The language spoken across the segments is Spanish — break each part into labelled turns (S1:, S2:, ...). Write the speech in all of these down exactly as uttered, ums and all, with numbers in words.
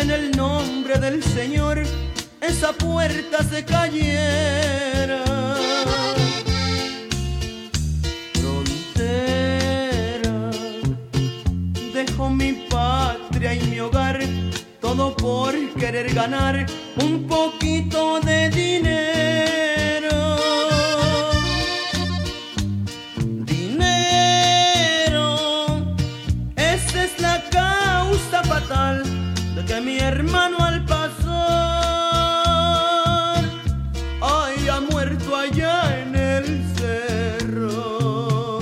S1: en el nombre del Señor esa puerta se cayera. Frontera, dejo mi patria y mi hogar, todo por querer ganar un poquito de dinero. Dinero, esa es la causa fatal de que mi hermano al pasar haya muerto allá en el cerro.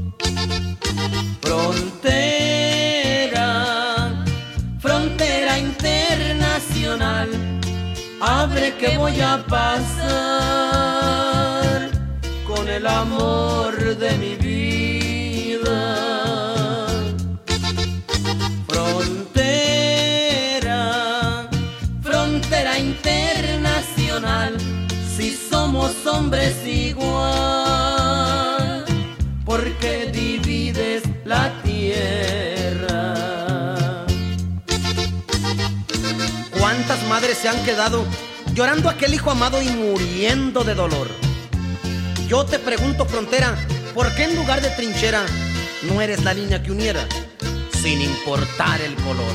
S1: Frontera, frontera internacional, abre que voy a pasar con el amor de mi vida. Frontera, frontera internacional, si somos hombres igual, ¿por qué divides la tierra?
S2: ¿Cuántas madres se han quedado llorando a aquel hijo amado y muriendo de dolor? Yo te pregunto, frontera, ¿por qué en lugar de trinchera no eres la línea que uniera, sin importar el color?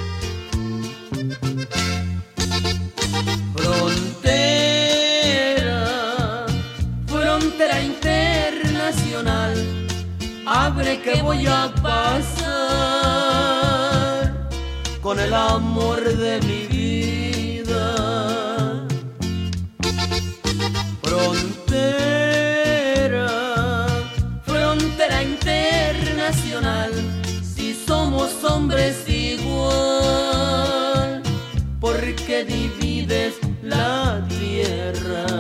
S1: Frontera, frontera internacional, abre que voy a pasar con el amor de mi vida. Frontera, frontera internacional, si somos hombres igual, ¿por qué divides la tierra?